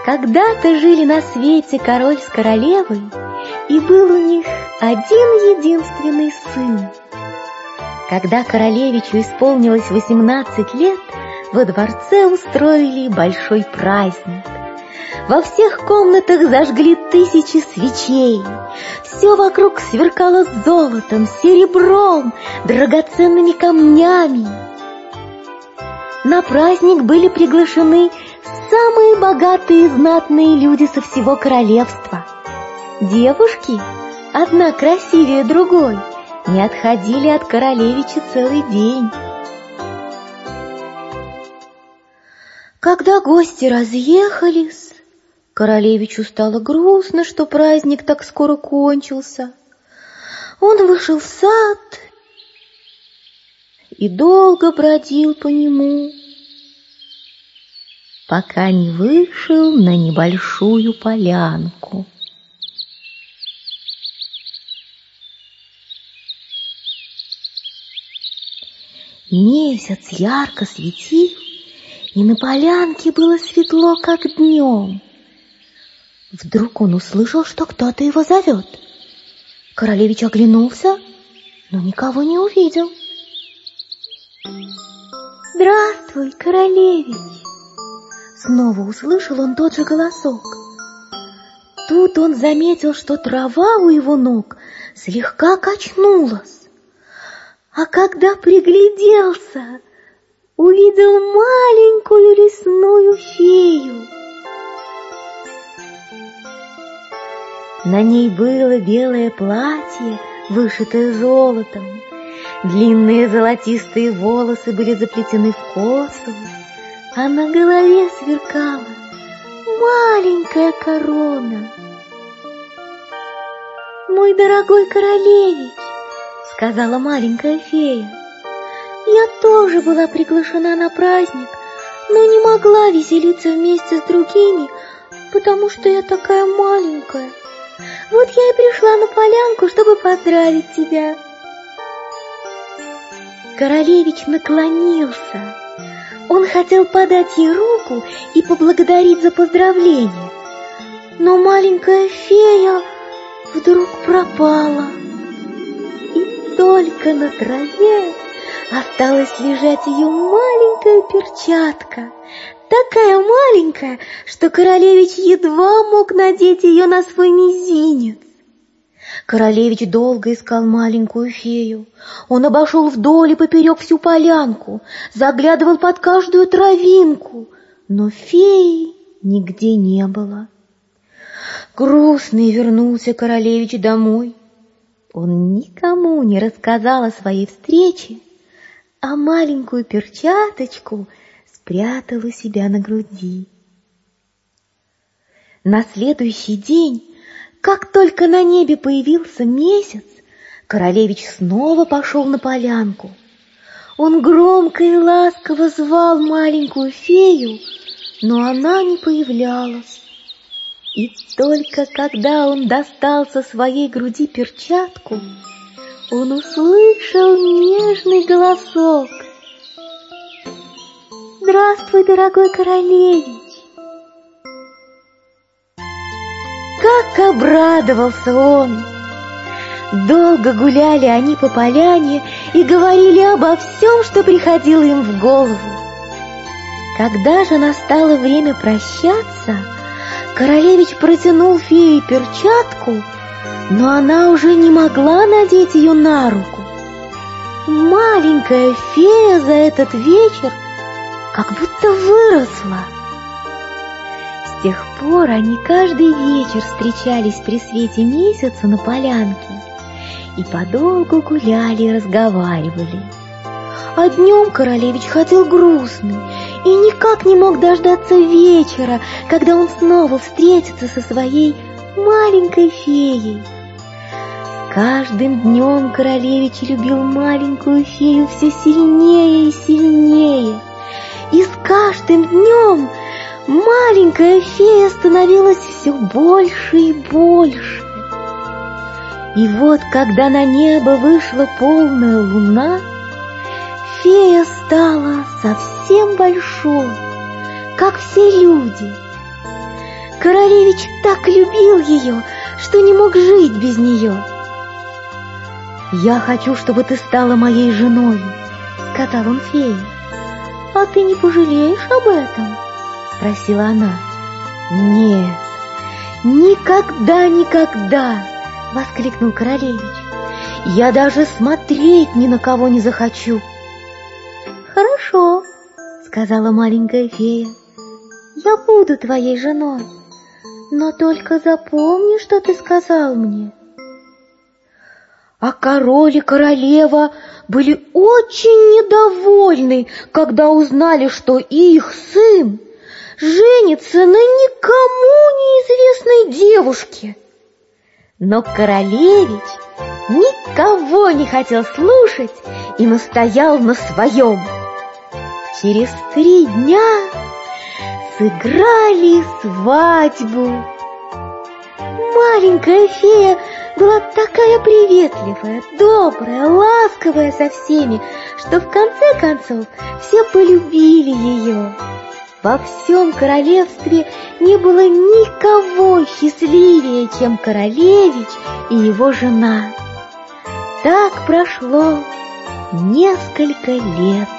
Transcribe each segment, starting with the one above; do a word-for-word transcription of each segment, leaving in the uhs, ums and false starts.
Когда-то жили на свете король с королевой, и был у них один единственный сын. Когда королевичу исполнилось восемнадцать лет, во дворце устроили большой праздник. Во всех комнатах зажгли тысячи свечей. Все вокруг сверкало золотом, серебром, драгоценными камнями. На праздник были приглашены самые богатые и знатные люди со всего королевства. Девушки, одна красивее другой, не отходили от королевича целый день. Когда гости разъехались, королевичу стало грустно, что праздник так скоро кончился. Он вышел в сад и долго бродил по нему, пока не вышел на небольшую полянку. Месяц ярко светил, и на полянке было светло, как днем. Вдруг он услышал, что кто-то его зовет. Королевич оглянулся, но никого не увидел. «Здравствуй, королевич!» Снова услышал он тот же голосок. Тут он заметил, что трава у его ног слегка качнулась. А когда пригляделся, увидел маленькую лесную фею. На ней было белое платье, вышитое золотом. Длинные золотистые волосы были заплетены в косу, а на голове сверкала маленькая корона. «Мой дорогой королевич», — сказала маленькая фея, — «я тоже была приглашена на праздник, но не могла веселиться вместе с другими, потому что я такая маленькая. Вот я и пришла на полянку, чтобы поздравить тебя». Королевич наклонился. Он хотел подать ей руку и поблагодарить за поздравление, но маленькая фея вдруг пропала. И только на траве осталась лежать ее маленькая перчатка, такая маленькая, что королевич едва мог надеть ее на свой мизинец. Королевич долго искал маленькую фею. Он обошел вдоль и поперек всю полянку, заглядывал под каждую травинку, но феи нигде не было. Грустный вернулся королевич домой. Он никому не рассказал о своей встрече, а маленькую перчаточку спрятал у себя на груди. На следующий день, как только на небе появился месяц, королевич снова пошел на полянку. Он громко и ласково звал маленькую фею, но она не появлялась. И только когда он достал со своей груди перчатку, он услышал нежный голосок. «Здравствуй, дорогой королевич!» Как обрадовался он! Долго гуляли они по поляне и говорили обо всем, что приходило им в голову. Когда же настало время прощаться, королевич протянул фее перчатку, но она уже не могла надеть ее на руку. Маленькая фея за этот вечер как будто выросла. С тех пор они каждый вечер встречались при свете месяца на полянке и подолгу гуляли и разговаривали. А днем королевич ходил грустный и никак не мог дождаться вечера, когда он снова встретится со своей маленькой феей. С каждым днем королевич любил маленькую фею все сильнее и сильнее, и с каждым днем маленькая фея становилась все больше и больше. И вот, когда на небо вышла полная луна, фея стала совсем большой, как все люди. Королевич так любил ее, что не мог жить без нее. «Я хочу, чтобы ты стала моей женой», — сказал он фее. «А ты не пожалеешь об этом?» — спросила она. «Нет, никогда, никогда!» — воскликнул королевич. «Я даже смотреть ни на кого не захочу». «Хорошо», — сказала маленькая фея. «Я буду твоей женой, но только запомни, что ты сказал мне». А король и королева были очень недовольны, когда узнали, что их сын женится на никому неизвестной девушке. Но королевич никого не хотел слушать и настоял на своем. Через три дня сыграли свадьбу. Маленькая фея была такая приветливая, добрая, ласковая со всеми, что в конце концов все полюбили ее. Во всем королевстве не было никого счастливее, чем королевич и его жена. Так прошло несколько лет.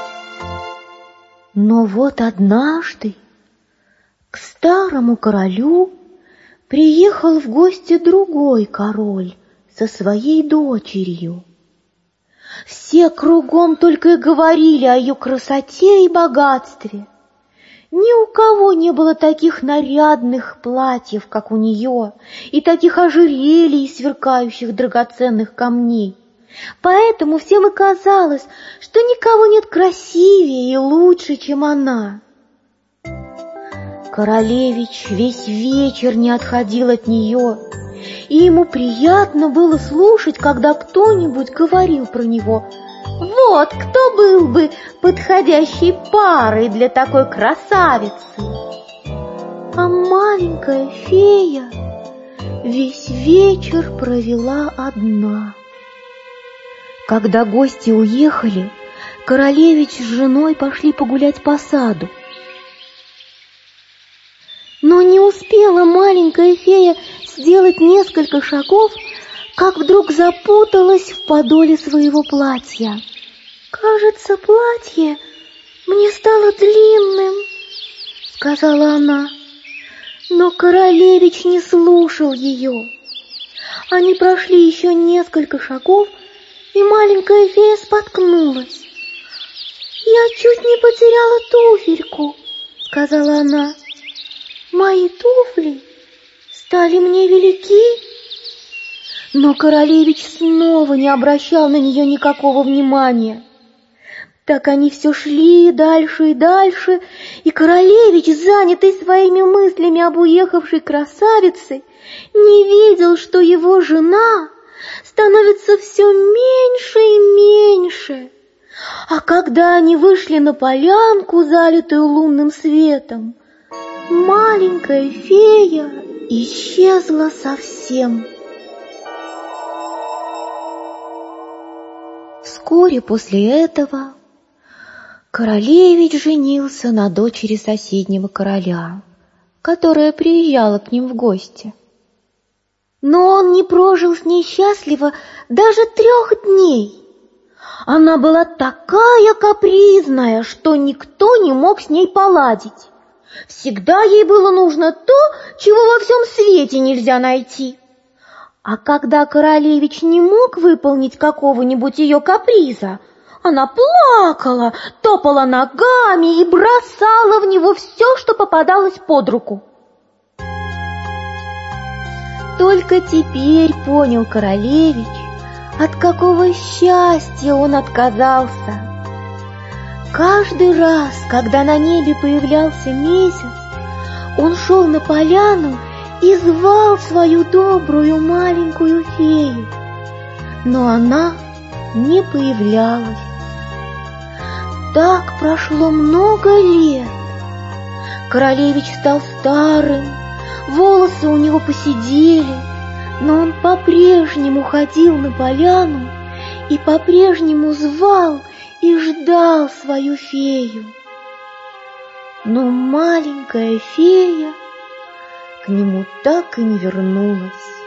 Но вот однажды к старому королю приехал в гости другой король со своей дочерью. Все кругом только и говорили о ее красоте и богатстве. Ни у кого не было таких нарядных платьев, как у нее, и таких ожерелий, сверкающих драгоценных камней. Поэтому всем и казалось, что никого нет красивее и лучше, чем она. Королевич весь вечер не отходил от нее, и ему приятно было слушать, когда кто-нибудь говорил про него: «Вот кто был бы подходящей парой для такой красавицы!» А маленькая фея весь вечер провела одна. Когда гости уехали, королевич с женой пошли погулять по саду. Но не успела маленькая фея сделать несколько шагов, как вдруг запуталась в подоле своего платья. «Кажется, платье мне стало длинным», — сказала она. Но королевич не слушал ее. Они прошли еще несколько шагов, и маленькая фея споткнулась. «Я чуть не потеряла туфельку», — сказала она. «Мои туфли стали мне велики». Но королевич снова не обращал на нее никакого внимания. Так они все шли дальше и дальше, и королевич, занятый своими мыслями об уехавшей красавице, не видел, что его жена становится все меньше и меньше. А когда они вышли на полянку, залитую лунным светом, маленькая фея исчезла совсем. Вскоре после этого королевич женился на дочери соседнего короля, которая приезжала к ним в гости. Но он не прожил с ней счастливо даже трех дней. Она была такая капризная, что никто не мог с ней поладить. Всегда ей было нужно то, чего во всем свете нельзя найти. А когда королевич не мог выполнить какого-нибудь ее каприза, она плакала, топала ногами и бросала в него все, что попадалось под руку. Только теперь понял королевич, от какого счастья он отказался. Каждый раз, когда на небе появлялся месяц, он шел на поляну и звал свою добрую маленькую фею, но она не появлялась. Так прошло много лет. Королевич стал старым, волосы у него поседели, но он по-прежнему ходил на поляну и по-прежнему звал и ждал свою фею. Но маленькая фея к нему так и не вернулась.